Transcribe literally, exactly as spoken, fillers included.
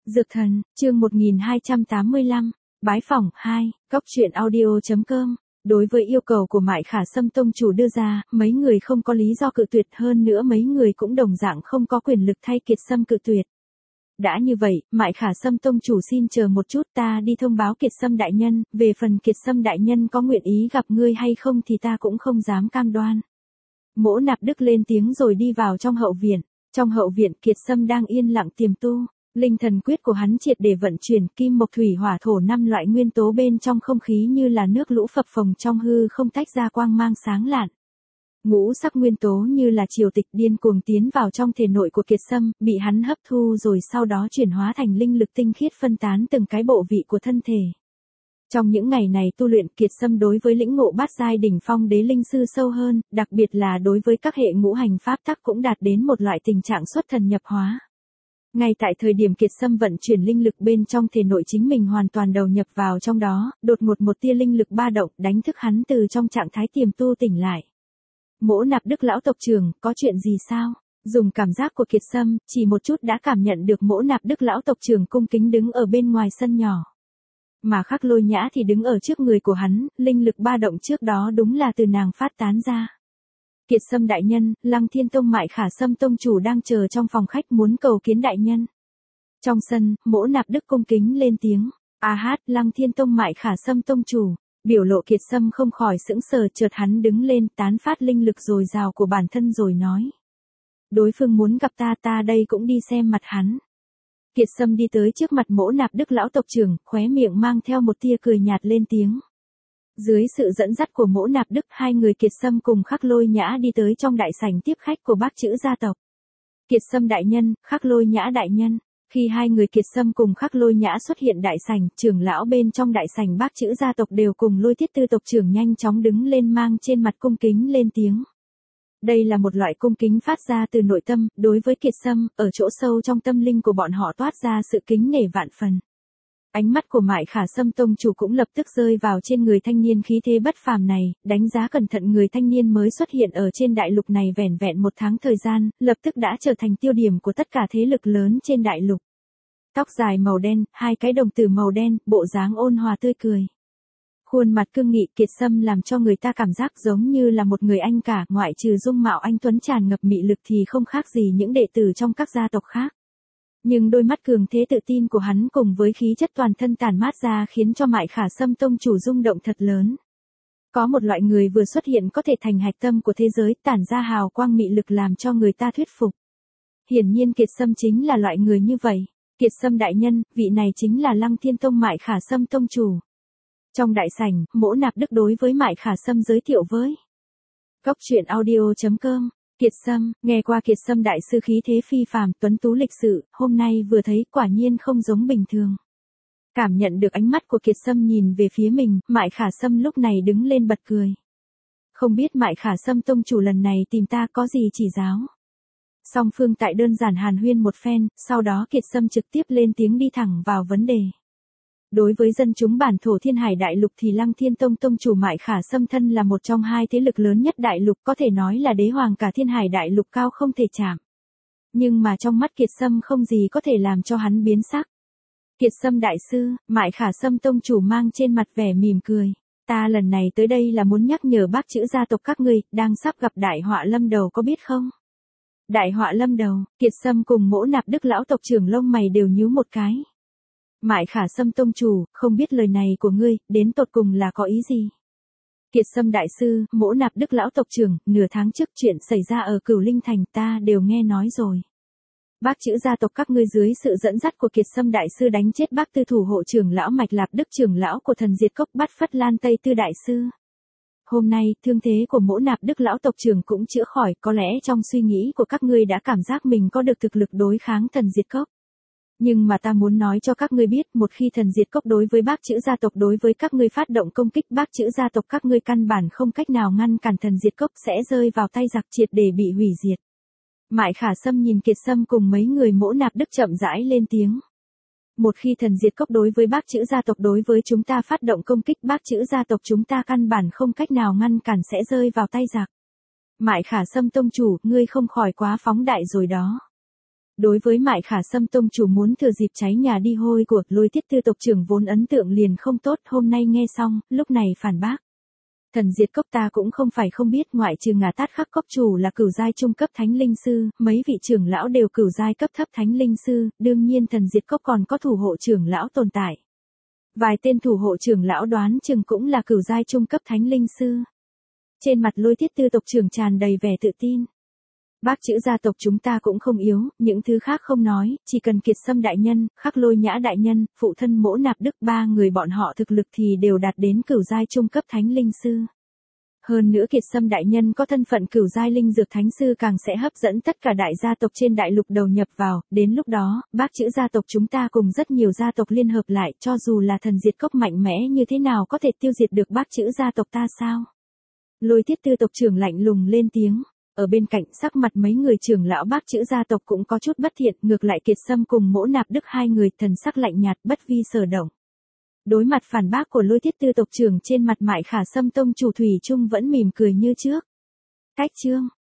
Dược thần, chương một nghìn hai trăm tám mươi lăm, bái phỏng hai, cóc truyện audio.com. Đối với yêu cầu của Mại Khả Sâm tông chủ đưa ra, mấy người không có lý do cự tuyệt, hơn nữa mấy người cũng đồng dạng không có quyền lực thay Kiệt Sâm cự tuyệt. Đã như vậy, Mại Khả Sâm tông chủ xin chờ một chút, ta đi thông báo Kiệt Sâm đại nhân, về phần Kiệt Sâm đại nhân có nguyện ý gặp ngươi hay không thì ta cũng không dám cam đoan. Mỗ Nạp Đức lên tiếng rồi đi vào trong hậu viện. Trong hậu viện, Kiệt Sâm đang yên lặng tiềm tu. Linh thần quyết của hắn triệt để vận chuyển, kim mộc thủy hỏa thổ năm loại nguyên tố bên trong không khí như là nước lũ phập phồng trong hư không tách ra quang mang sáng lạn. Ngũ sắc nguyên tố như là triều tịch điên cuồng tiến vào trong thể nội của Kiệt Sâm, bị hắn hấp thu rồi sau đó chuyển hóa thành linh lực tinh khiết phân tán từng cái bộ vị của thân thể. Trong những ngày này tu luyện, Kiệt Sâm đối với lĩnh ngộ bát giai đỉnh phong đế linh sư sâu hơn, đặc biệt là đối với các hệ ngũ hành pháp tắc cũng đạt đến một loại tình trạng xuất thần nhập hóa. Ngay tại thời điểm Kiệt Sâm vận chuyển linh lực bên trong thể nội chính mình hoàn toàn đầu nhập vào trong đó, đột ngột một tia linh lực ba động đánh thức hắn từ trong trạng thái tiềm tu tỉnh lại. Mỗ Nạp Đức lão tộc trưởng, có chuyện gì sao? Dùng cảm giác của Kiệt Sâm, chỉ một chút đã cảm nhận được Mỗ Nạp Đức lão tộc trưởng cung kính đứng ở bên ngoài sân nhỏ. Mà Khắc Lôi Nhã thì đứng ở trước người của hắn, linh lực ba động trước đó đúng là từ nàng phát tán ra. Kiệt Sâm đại nhân, Lăng Thiên Tông Mại Khả Sâm tông chủ đang chờ trong phòng khách muốn cầu kiến đại nhân. Trong sân, Mỗ Nạp Đức cung kính lên tiếng. A hát, Lăng Thiên Tông Mại Khả Sâm tông chủ. Biểu lộ Kiệt Sâm không khỏi sững sờ, chợt hắn đứng lên, tán phát linh lực dồi dào của bản thân rồi nói. Đối phương muốn gặp ta, ta đây cũng đi xem mặt hắn. Kiệt Sâm đi tới trước mặt Mỗ Nạp Đức lão tộc trưởng, khóe miệng mang theo một tia cười nhạt lên tiếng. Dưới sự dẫn dắt của Mỗ Nạp Đức, hai người Kiệt Sâm cùng Khắc Lôi Nhã đi tới trong đại sảnh tiếp khách của Bác Chữ gia tộc. Kiệt Sâm đại nhân, Khắc Lôi Nhã đại nhân. Khi hai người Kiệt Sâm cùng Khắc Lôi Nhã xuất hiện đại sảnh, trưởng lão bên trong đại sảnh Bác Chữ gia tộc đều cùng Lôi Thiết Tư tộc trưởng nhanh chóng đứng lên, mang trên mặt cung kính lên tiếng. Đây là một loại cung kính phát ra từ nội tâm, đối với Kiệt Sâm, ở chỗ sâu trong tâm linh của bọn họ toát ra sự kính nể vạn phần. Ánh mắt của Mại Khả Sâm tông chủ cũng lập tức rơi vào trên người thanh niên khí thế bất phàm này, đánh giá cẩn thận người thanh niên mới xuất hiện ở trên đại lục này vẻn vẹn một tháng thời gian, lập tức đã trở thành tiêu điểm của tất cả thế lực lớn trên đại lục. Tóc dài màu đen, hai cái đồng tử màu đen, bộ dáng ôn hòa tươi cười. Khuôn mặt cương nghị, Kiệt Sâm làm cho người ta cảm giác giống như là một người anh cả, ngoại trừ dung mạo anh tuấn tràn ngập mị lực thì không khác gì những đệ tử trong các gia tộc khác. Nhưng đôi mắt cường thế tự tin của hắn cùng với khí chất toàn thân tản mát ra khiến cho Mại Khả Sâm tông chủ rung động thật lớn. Có một loại người vừa xuất hiện có thể thành hạch tâm của thế giới, tản ra hào quang mị lực làm cho người ta thuyết phục. Hiển nhiên Kiệt Sâm chính là loại người như vậy. Kiệt Sâm đại nhân, vị này chính là Lăng Thiên Tông Mại Khả Sâm tông chủ. Trong đại sảnh, Mỗ Nạp Đức đối với Mại Khả Sâm giới thiệu với cóc truyện audio.com. Kiệt Sâm, nghe qua Kiệt Sâm đại sư khí thế phi phàm, tuấn tú lịch sự, hôm nay vừa thấy quả nhiên không giống bình thường. Cảm nhận được ánh mắt của Kiệt Sâm nhìn về phía mình, Mại Khả Sâm lúc này đứng lên bật cười. Không biết Mại Khả Sâm tông chủ lần này tìm ta có gì chỉ giáo. Song phương tại đơn giản hàn huyên một phen, sau đó Kiệt Sâm trực tiếp lên tiếng đi thẳng vào vấn đề. Đối với dân chúng bản thổ Thiên Hải Đại Lục thì Lăng Thiên Tông tông chủ Mại Khả Sâm thân là một trong hai thế lực lớn nhất đại lục, có thể nói là đế hoàng cả Thiên Hải Đại Lục cao không thể chạm. Nhưng mà trong mắt Kiệt Sâm không gì có thể làm cho hắn biến sắc. Kiệt Sâm đại sư, Mại Khả Sâm tông chủ mang trên mặt vẻ mỉm cười. Ta lần này tới đây là muốn nhắc nhở Bác Chữ gia tộc các ngươi, đang sắp gặp đại họa lâm đầu có biết không? Đại họa lâm đầu, Kiệt Sâm cùng Mỗ Nạp Đức lão tộc trưởng lông mày đều nhíu một cái. Mại Khả Sâm tông chủ, không biết lời này của ngươi, đến tột cùng là có ý gì? Kiệt Sâm đại sư, Mỗ Nạp Đức lão tộc trưởng, nửa tháng trước chuyện xảy ra ở Cửu Linh Thành ta đều nghe nói rồi. Bác Chữ gia tộc các ngươi dưới sự dẫn dắt của Kiệt Sâm đại sư đánh chết Bác Tư thủ hộ trưởng lão Mạch Lạp Đức trưởng lão của Thần Diệt Cốc Bát Phất Lan Tây Tư đại sư. Hôm nay, thương thế của Mỗ Nạp Đức lão tộc trưởng cũng chữa khỏi, có lẽ trong suy nghĩ của các ngươi đã cảm giác mình có được thực lực đối kháng Thần Diệt Cốc. Nhưng mà ta muốn nói cho các ngươi biết, một khi Thần Diệt Cốc đối với Bác Chữ gia tộc đối với các ngươi phát động công kích, Bác Chữ gia tộc các ngươi căn bản không cách nào ngăn cản Thần Diệt Cốc sẽ rơi vào tay giặc triệt để bị hủy diệt. Mại Khả Sâm nhìn Kiệt Sâm cùng mấy người Mỗ Nạp Đức chậm rãi lên tiếng. Một khi Thần Diệt Cốc đối với Bác Chữ gia tộc đối với chúng ta phát động công kích, Bác Chữ gia tộc chúng ta căn bản không cách nào ngăn cản sẽ rơi vào tay giặc. Mại Khả Sâm tông chủ, ngươi không khỏi quá phóng đại rồi đó. Đối với Mại Khả Sâm tông chủ muốn thừa dịp cháy nhà đi hôi của Lôi Thiết Tư tộc trưởng vốn ấn tượng liền không tốt, hôm nay nghe xong, lúc này phản bác. Thần diệt cốc ta cũng không phải không biết, ngoại trừ Ngà Tát Khắc cốc chủ là cửu giai trung cấp thánh linh sư, mấy vị trưởng lão đều cửu giai cấp thấp thánh linh sư, đương nhiên thần diệt cốc còn có thủ hộ trưởng lão tồn tại. Vài tên thủ hộ trưởng lão đoán chừng cũng là cửu giai trung cấp thánh linh sư. Trên mặt Lôi Thiết Tư tộc trưởng tràn đầy vẻ tự tin. Bác chữ gia tộc chúng ta cũng không yếu, những thứ khác không nói, chỉ cần Kiệt Sâm đại nhân, Khắc Lôi Nhã đại nhân, phụ thân Mỗ Nạp Đức ba người bọn họ thực lực thì đều đạt đến cửu giai trung cấp thánh linh sư. Hơn nữa Kiệt Sâm đại nhân có thân phận cửu giai linh dược thánh sư càng sẽ hấp dẫn tất cả đại gia tộc trên đại lục đầu nhập vào, đến lúc đó, bác chữ gia tộc chúng ta cùng rất nhiều gia tộc liên hợp lại, cho dù là thần diệt cốc mạnh mẽ như thế nào có thể tiêu diệt được bác chữ gia tộc ta sao? Lôi Thiết Tư tộc trưởng lạnh lùng lên tiếng. Ở bên cạnh sắc mặt mấy người trưởng lão bác chữ gia tộc cũng có chút bất thiện, ngược lại Kiệt Sâm cùng Mỗ Nạp Đức hai người thần sắc lạnh nhạt bất vi sở động. Đối mặt phản bác của Lôi Thiết Tư tộc trưởng, trên mặt Mại Khả Sâm tông chủ thủy chung vẫn mỉm cười như trước. Cách chương